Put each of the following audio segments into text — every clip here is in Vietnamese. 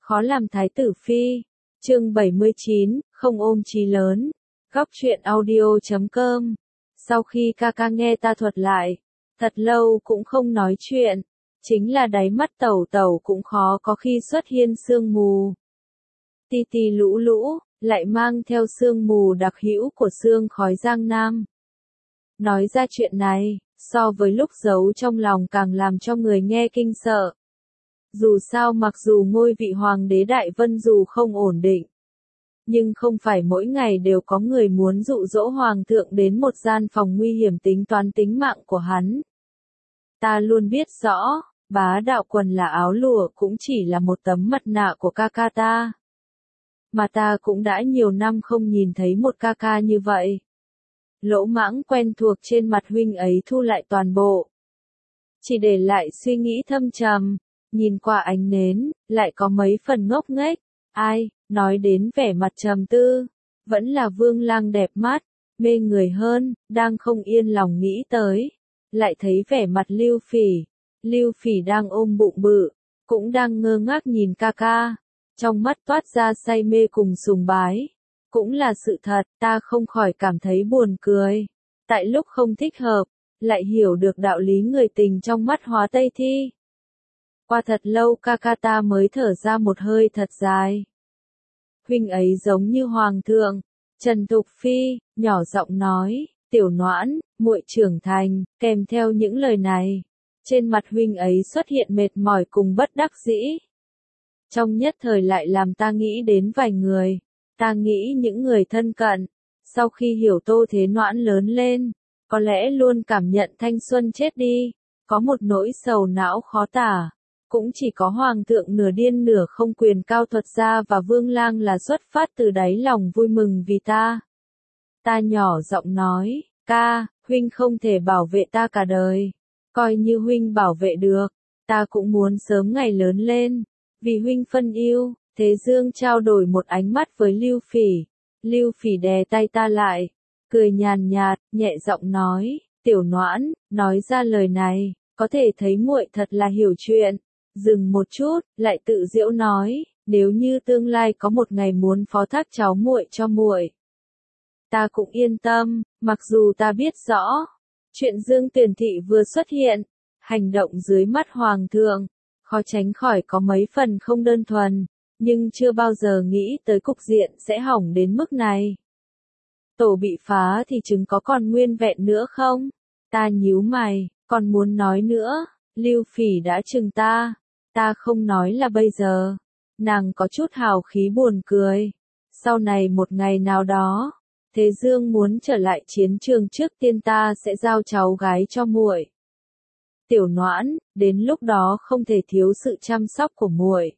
Khó làm thái tử phi. Chương 79, không ôm chí lớn. Góc truyện audio.com. Sau khi ca nghe ta thuật lại, thật lâu cũng không nói chuyện, chính là đáy mắt tẩu tẩu cũng khó có khi xuất hiện sương mù. Ti ti lũ lũ, lại mang theo sương mù đặc hữu của sương khói Giang Nam. Nói ra chuyện này, so với lúc giấu trong lòng càng làm cho người nghe kinh sợ. Dù sao mặc dù ngôi vị hoàng đế Đại Vân dù không ổn định, nhưng không phải mỗi ngày đều có người muốn dụ dỗ hoàng thượng đến một gian phòng nguy hiểm tính toán tính mạng của hắn. Ta luôn biết rõ, bá đạo quần là áo lụa cũng chỉ là một tấm mặt nạ của ca ta. Mà ta cũng đã nhiều năm không nhìn thấy một ca như vậy. Lỗ mãng quen thuộc trên mặt huynh ấy thu lại toàn bộ, chỉ để lại suy nghĩ thâm trầm, nhìn qua ánh nến, lại có mấy phần ngốc nghếch. Ai, nói đến vẻ mặt trầm tư, vẫn là Vương Lang đẹp mắt, mê người hơn, đang không yên lòng nghĩ tới. Lại thấy vẻ mặt Lưu Phỉ đang ôm bụng bự, cũng đang ngơ ngác nhìn ca. Trong mắt toát ra say mê cùng sùng bái. Cũng là sự thật, ta không khỏi cảm thấy buồn cười. Tại lúc không thích hợp, lại hiểu được đạo lý người tình trong mắt Hóa Tây Thi. Qua thật lâu ca ta mới thở ra một hơi thật dài. Huynh ấy giống như hoàng thượng. Trần Thục Phi, nhỏ giọng nói, tiểu noãn, muội trưởng thành, kèm theo những lời này. Trên mặt huynh ấy xuất hiện mệt mỏi cùng bất đắc dĩ. Trong nhất thời lại làm ta nghĩ đến vài người. Ta nghĩ những người thân cận, sau khi hiểu Tô Thế Noãn lớn lên, có lẽ luôn cảm nhận thanh xuân chết đi, có một nỗi sầu não khó tả. Cũng chỉ có hoàng thượng nửa điên nửa không quyền cao thuật gia và Vương Lang là xuất phát từ đáy lòng vui mừng vì ta. Ta nhỏ giọng nói, ca, huynh không thể bảo vệ ta cả đời. Coi như huynh bảo vệ được, ta cũng muốn sớm ngày lớn lên, vì huynh phân yêu. Thế Dương trao đổi một ánh mắt với Lưu Phỉ. Lưu Phỉ đè tay ta lại, cười nhàn nhạt, nhẹ giọng nói, tiểu noãn, nói ra lời này, có thể thấy muội thật là hiểu chuyện. Dừng một chút, lại tự giễu nói, nếu như tương lai có một ngày muốn phó thác cháu muội cho muội, ta cũng yên tâm, mặc dù ta biết rõ, chuyện Dương Tuyển Thị vừa xuất hiện, hành động dưới mắt hoàng thượng, khó tránh khỏi có mấy phần không đơn thuần. Nhưng chưa bao giờ nghĩ tới cục diện sẽ hỏng đến mức này. Tổ bị phá thì trứng có còn nguyên vẹn nữa không? Ta nhíu mày, còn muốn nói nữa. Lưu Phỉ đã chừng ta. Ta không nói là bây giờ. Nàng có chút hào khí buồn cười. Sau này một ngày nào đó, Thế Dương muốn trở lại chiến trường trước tiên ta sẽ giao cháu gái cho muội. Tiểu noãn, đến lúc đó không thể thiếu sự chăm sóc của muội.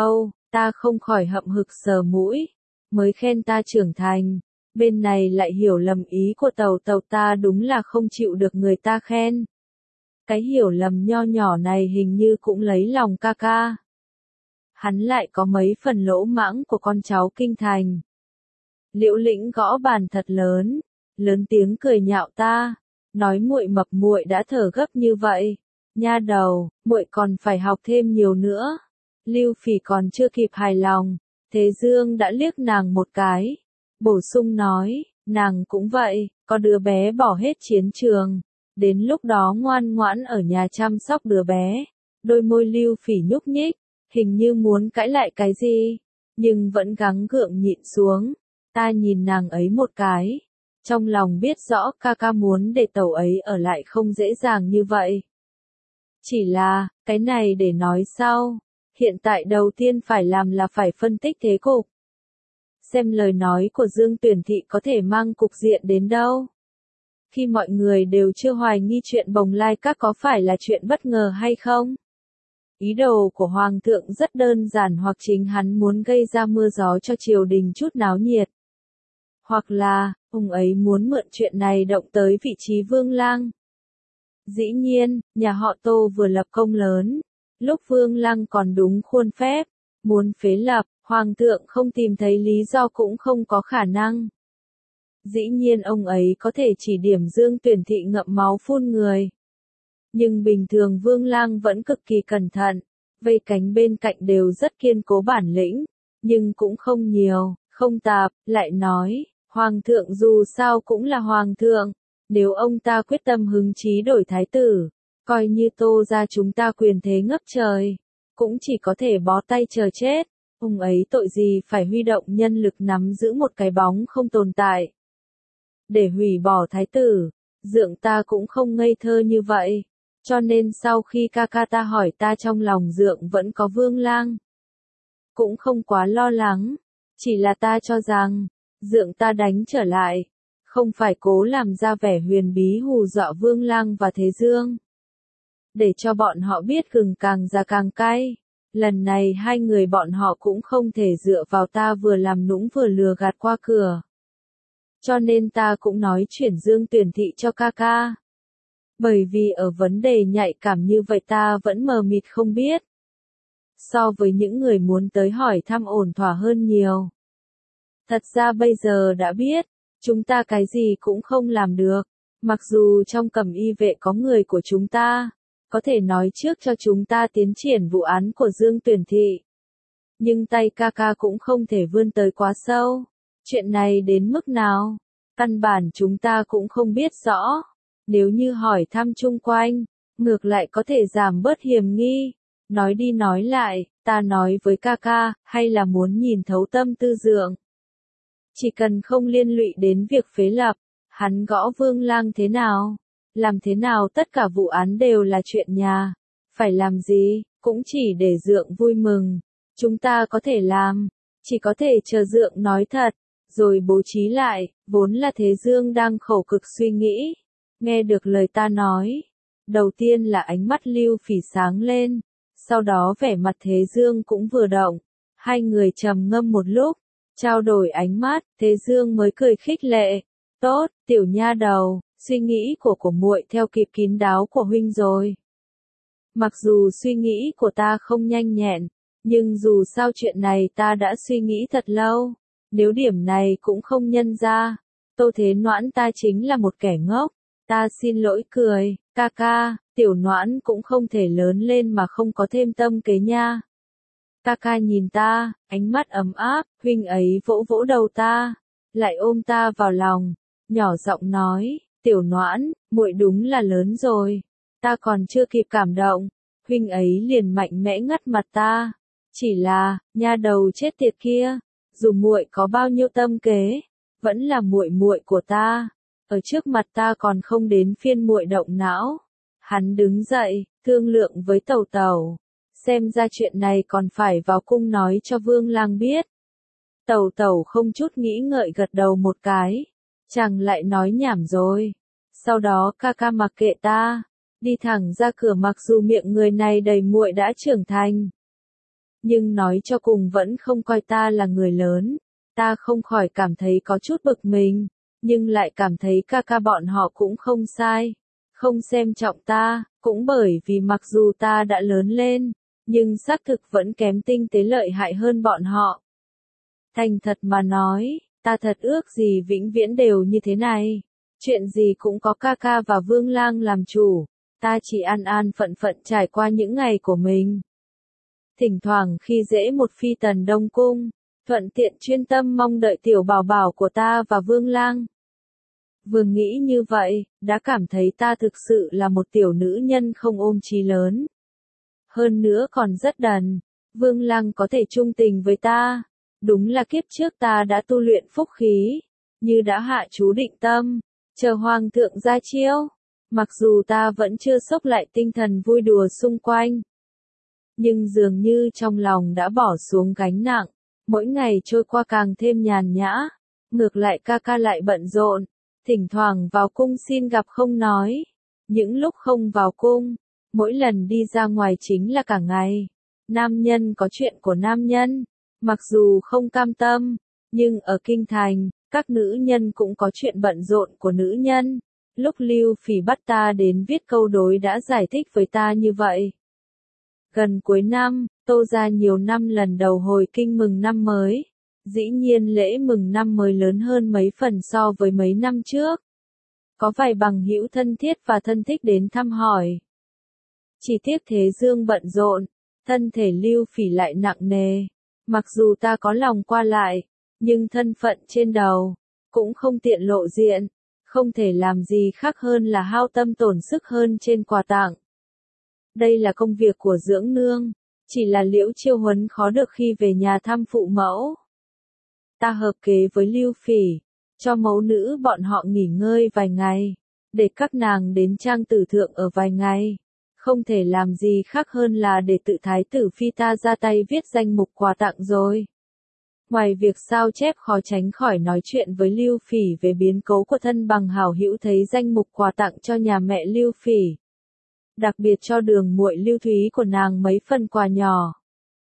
Ta không khỏi hậm hực sờ mũi, mới khen ta trưởng thành, bên này lại hiểu lầm ý của tàu ta đúng là không chịu được người ta khen. Cái hiểu lầm nho nhỏ này hình như cũng lấy lòng ca. Hắn lại có mấy phần lỗ mãng của con cháu kinh thành. Liễu Lĩnh gõ bàn thật lớn, lớn tiếng cười nhạo ta, nói muội mập muội đã thở gấp như vậy, nha đầu, muội còn phải học thêm nhiều nữa. Lưu Phỉ còn chưa kịp hài lòng, Thế Dương đã liếc nàng một cái, bổ sung nói, nàng cũng vậy, có đứa bé bỏ hết chiến trường, đến lúc đó ngoan ngoãn ở nhà chăm sóc đứa bé. Đôi môi Lưu Phỉ nhúc nhích, hình như muốn cãi lại cái gì, nhưng vẫn gắng gượng nhịn xuống. Ta nhìn nàng ấy một cái, trong lòng biết rõ ca muốn để tẩu ấy ở lại không dễ dàng như vậy. Chỉ là, cái này để nói sau. Hiện tại đầu tiên phải làm là phải phân tích thế cục. Xem lời nói của Dương Tuyển Thị có thể mang cục diện đến đâu. Khi mọi người đều chưa hoài nghi chuyện Bồng Lai Các có phải là chuyện bất ngờ hay không. Ý đồ của Hoàng thượng rất đơn giản, hoặc chính hắn muốn gây ra mưa gió cho triều đình chút náo nhiệt. Hoặc là, ông ấy muốn mượn chuyện này động tới vị trí Vương Lang. Dĩ nhiên, nhà họ Tô vừa lập công lớn. Lúc Vương Lăng còn đúng khuôn phép, muốn phế lập, hoàng thượng không tìm thấy lý do cũng không có khả năng. Dĩ nhiên ông ấy có thể chỉ điểm Dương Tuyển Thị ngậm máu phun người. Nhưng bình thường Vương Lang vẫn cực kỳ cẩn thận, vây cánh bên cạnh đều rất kiên cố bản lĩnh, nhưng cũng không nhiều, không tạp, lại nói, Hoàng thượng dù sao cũng là Hoàng thượng, nếu ông ta quyết tâm hứng chí đổi thái tử, coi như Tô gia chúng ta quyền thế ngấp trời, cũng chỉ có thể bó tay chờ chết, ông ấy tội gì phải huy động nhân lực nắm giữ một cái bóng không tồn tại. Để hủy bỏ thái tử, Dượng ta cũng không ngây thơ như vậy, cho nên sau khi ca ca ta hỏi ta trong lòng Dượng vẫn có Vương Lang. Cũng không quá lo lắng, chỉ là ta cho rằng, Dượng ta đánh trở lại, không phải cố làm ra vẻ huyền bí hù dọa Vương Lang và Thế Dương. Để cho bọn họ biết gừng càng già càng cay, lần này hai người bọn họ cũng không thể dựa vào ta vừa làm nũng vừa lừa gạt qua cửa. Cho nên ta cũng nói chuyển Dương Tuyển thị cho ca ca. Bởi vì ở vấn đề nhạy cảm như vậy ta vẫn mờ mịt không biết. So với những người muốn tới hỏi thăm ổn thỏa hơn nhiều. Thật ra bây giờ đã biết, chúng ta cái gì cũng không làm được. Mặc dù trong Cẩm Y vệ có người của chúng ta, có thể nói trước cho chúng ta tiến triển vụ án của Dương Tuyển thị. Nhưng tay ca ca cũng không thể vươn tới quá sâu. Chuyện này đến mức nào? Căn bản chúng ta cũng không biết rõ. Nếu như hỏi thăm chung quanh, ngược lại có thể giảm bớt hiểm nghi. Nói đi nói lại, ta nói với ca ca, hay là muốn nhìn thấu tâm tư Dượng. Chỉ cần không liên lụy đến việc phế lập, hắn gõ Vương Lang thế nào, làm thế nào tất cả vụ án đều là chuyện nhà. Phải làm gì, cũng chỉ để Dượng vui mừng. Chúng ta có thể làm, chỉ có thể chờ Dượng nói thật, rồi bố trí lại, vốn là Thế Dương đang khổ cực suy nghĩ. Nghe được lời ta nói, đầu tiên là ánh mắt Lưu Phỉ sáng lên, sau đó vẻ mặt Thế Dương cũng vừa động. Hai người trầm ngâm một lúc, trao đổi ánh mắt, Thế Dương mới cười khích lệ. Tốt, tiểu nha đầu, suy nghĩ của muội theo kịp kín đáo của huynh rồi. Mặc dù suy nghĩ của ta không nhanh nhẹn, nhưng dù sao chuyện này ta đã suy nghĩ thật lâu. Nếu điểm này cũng không nhân ra, Tô Thế Noãn ta chính là một kẻ ngốc. Ta xin lỗi cười, ca ca, tiểu Noãn cũng không thể lớn lên mà không có thêm tâm kế nha. Ca ca nhìn ta, ánh mắt ấm áp, huynh ấy vỗ vỗ đầu ta, lại ôm ta vào lòng, nhỏ giọng nói, tiểu Noãn, muội đúng là lớn rồi. Ta còn chưa kịp cảm động, huynh ấy liền mạnh mẽ ngắt mặt ta. Chỉ là, nha đầu chết tiệt kia, dù muội có bao nhiêu tâm kế, vẫn là muội muội của ta. Ở trước mặt ta còn không đến phiên muội động não. Hắn đứng dậy, thương lượng với Tẩu Tẩu. Xem ra chuyện này còn phải vào cung nói cho Vương Lang biết. Tẩu Tẩu không chút nghĩ ngợi gật đầu một cái. Chàng lại nói nhảm rồi. Sau đó ca ca mặc kệ ta, đi thẳng ra cửa mặc dù miệng người này đầy muội đã trưởng thành. Nhưng nói cho cùng vẫn không coi ta là người lớn. Ta không khỏi cảm thấy có chút bực mình, nhưng lại cảm thấy ca ca bọn họ cũng không sai. Không xem trọng ta, cũng bởi vì mặc dù ta đã lớn lên, nhưng xác thực vẫn kém tinh tế lợi hại hơn bọn họ. Thành thật mà nói, ta thật ước gì vĩnh viễn đều như thế này. Chuyện gì cũng có ca ca và Vương Lang làm chủ, ta chỉ an an phận phận trải qua những ngày của mình. Thỉnh thoảng khi dễ một phi tần Đông Cung, thuận tiện chuyên tâm mong đợi tiểu bảo bảo của ta và Vương Lang. Vừa nghĩ như vậy, đã cảm thấy ta thực sự là một tiểu nữ nhân không ôm chí lớn. Hơn nữa còn rất đần, Vương Lang có thể trung tình với ta. Đúng là kiếp trước ta đã tu luyện phúc khí, như đã hạ chú định tâm, chờ Hoàng thượng ra chiêu. Mặc dù ta vẫn chưa xốc lại tinh thần vui đùa xung quanh, nhưng dường như trong lòng đã bỏ xuống gánh nặng, mỗi ngày trôi qua càng thêm nhàn nhã. Ngược lại ca ca lại bận rộn, thỉnh thoảng vào cung xin gặp không nói. Những lúc không vào cung, mỗi lần đi ra ngoài chính là cả ngày. Nam nhân có chuyện của nam nhân, mặc dù không cam tâm, nhưng ở kinh thành, các nữ nhân cũng có chuyện bận rộn của nữ nhân. Lúc Lưu Phỉ bắt ta đến viết câu đối đã giải thích với ta như vậy. Gần cuối năm, Tô gia nhiều năm lần đầu hồi kinh mừng năm mới. Dĩ nhiên lễ mừng năm mới lớn hơn mấy phần so với mấy năm trước. Có vài bằng hữu thân thiết và thân thích đến thăm hỏi. Chỉ tiếc Thế Dương bận rộn, Thân thể Lưu Phỉ lại nặng nề. Mặc dù ta có lòng qua lại, nhưng thân phận trên đầu, cũng không tiện lộ diện, không thể làm gì khác hơn là hao tâm tổn sức hơn trên quà tặng. Đây là công việc của dưỡng nương, chỉ là Liễu Chiêu Huấn khó được khi về nhà thăm phụ mẫu. Ta hợp kế với Lưu Phỉ, cho mẫu nữ bọn họ nghỉ ngơi vài ngày, để các nàng đến trang tử thượng ở vài ngày. Không thể làm gì khác hơn là để tự thái tử phi ta ra tay viết danh mục quà tặng rồi. Ngoài việc sao chép khó tránh khỏi nói chuyện với Lưu Phỉ về biến cố của thân bằng hảo hữu thấy danh mục quà tặng cho nhà mẹ Lưu Phỉ. Đặc biệt cho đường muội Lưu Thúy của nàng mấy phần quà nhỏ.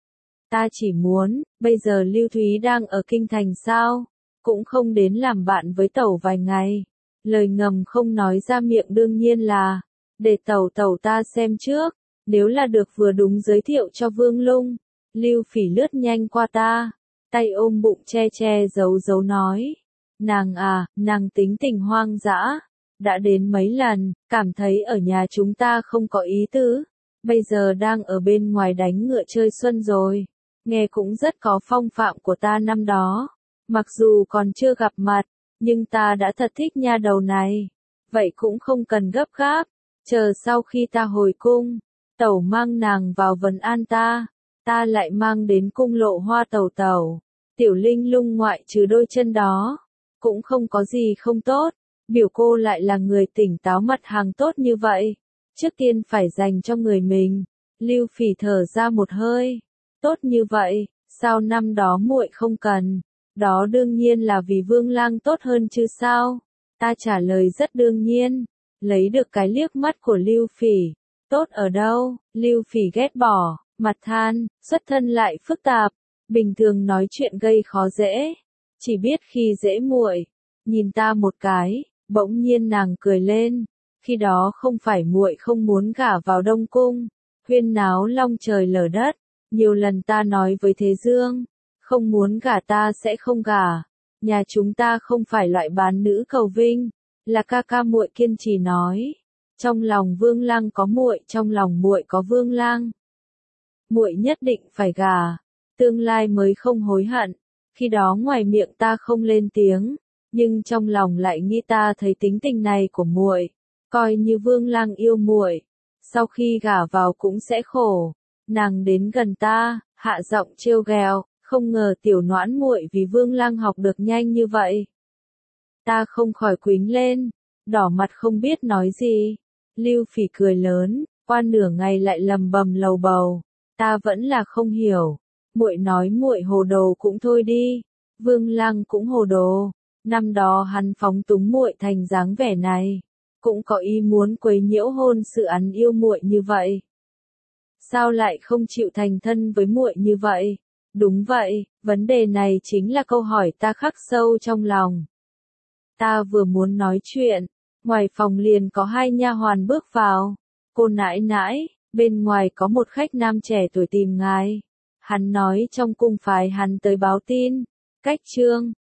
Ta chỉ muốn, bây giờ Lưu Thúy đang ở kinh thành sao, cũng không đến làm bạn với tẩu vài ngày. Lời ngầm không nói ra miệng đương nhiên là, để tẩu ta xem trước, nếu là được vừa đúng giới thiệu cho Vương Lung. Lưu Phỉ lướt nhanh qua ta, tay ôm bụng che giấu nói. Nàng tính tình hoang dã, đã đến mấy lần, cảm thấy ở nhà chúng ta không có ý tứ, bây giờ đang ở bên ngoài đánh ngựa chơi xuân rồi, nghe cũng rất có phong phạm của ta năm đó, mặc dù còn chưa gặp mặt, nhưng ta đã thật thích nha đầu này, vậy cũng không cần gấp gáp, chờ sau khi ta hồi cung, tẩu mang nàng vào vấn an ta lại mang đến cung Lộ Hoa tẩu, Tiểu Linh Lung ngoại trừ đôi chân đó, cũng không có gì không tốt. Biểu cô lại là người tỉnh táo mặt hàng tốt như vậy, trước tiên phải dành cho người mình. Lưu Phỉ thở ra một hơi, tốt như vậy, sao năm đó muội không cần? Đó đương nhiên là vì Vương Lang tốt hơn chứ sao? Ta trả lời rất đương nhiên, lấy được cái liếc mắt của Lưu Phỉ. Tốt ở đâu? Lưu Phỉ ghét bỏ, mặt than, xuất thân lại phức tạp, bình thường nói chuyện gây khó dễ, chỉ biết khi dễ muội. Nhìn ta một cái, bỗng nhiên nàng cười lên, khi đó không phải muội không muốn gả vào Đông Cung, huyên náo long trời lở đất, nhiều lần ta nói với Thế Dương, không muốn gả ta sẽ không gả, nhà chúng ta không phải loại bán nữ cầu vinh, là ca muội kiên trì nói, trong lòng Vương Lang có muội, trong lòng muội có Vương Lang, muội nhất định phải gả, tương lai mới không hối hận. Khi đó ngoài miệng ta không lên tiếng, nhưng trong lòng lại nghĩ ta thấy tính tình này của muội, coi như Vương Lang yêu muội, sau khi gả vào cũng sẽ khổ. Nàng đến gần ta, hạ giọng trêu ghẹo, không ngờ tiểu noãn muội vì Vương Lang học được nhanh như vậy. Ta không khỏi quýnh lên, đỏ mặt không biết nói gì. Lưu Phỉ cười lớn, qua nửa ngày lại lầm bầm lầu bầu, ta vẫn là không hiểu. Muội nói muội hồ đồ cũng thôi đi, Vương Lang cũng hồ đồ. Năm đó hắn phóng túng muội thành dáng vẻ này, cũng có ý muốn quấy nhiễu hôn sự hắn yêu muội như vậy. Sao lại không chịu thành thân với muội như vậy? Đúng vậy, vấn đề này chính là câu hỏi ta khắc sâu trong lòng. Ta vừa muốn nói chuyện, ngoài phòng liền có hai nha hoàn bước vào. Cô nãi nãi, bên ngoài có một khách nam trẻ tuổi tìm ngài. Hắn nói trong cung phái hắn tới báo tin. Cách trương,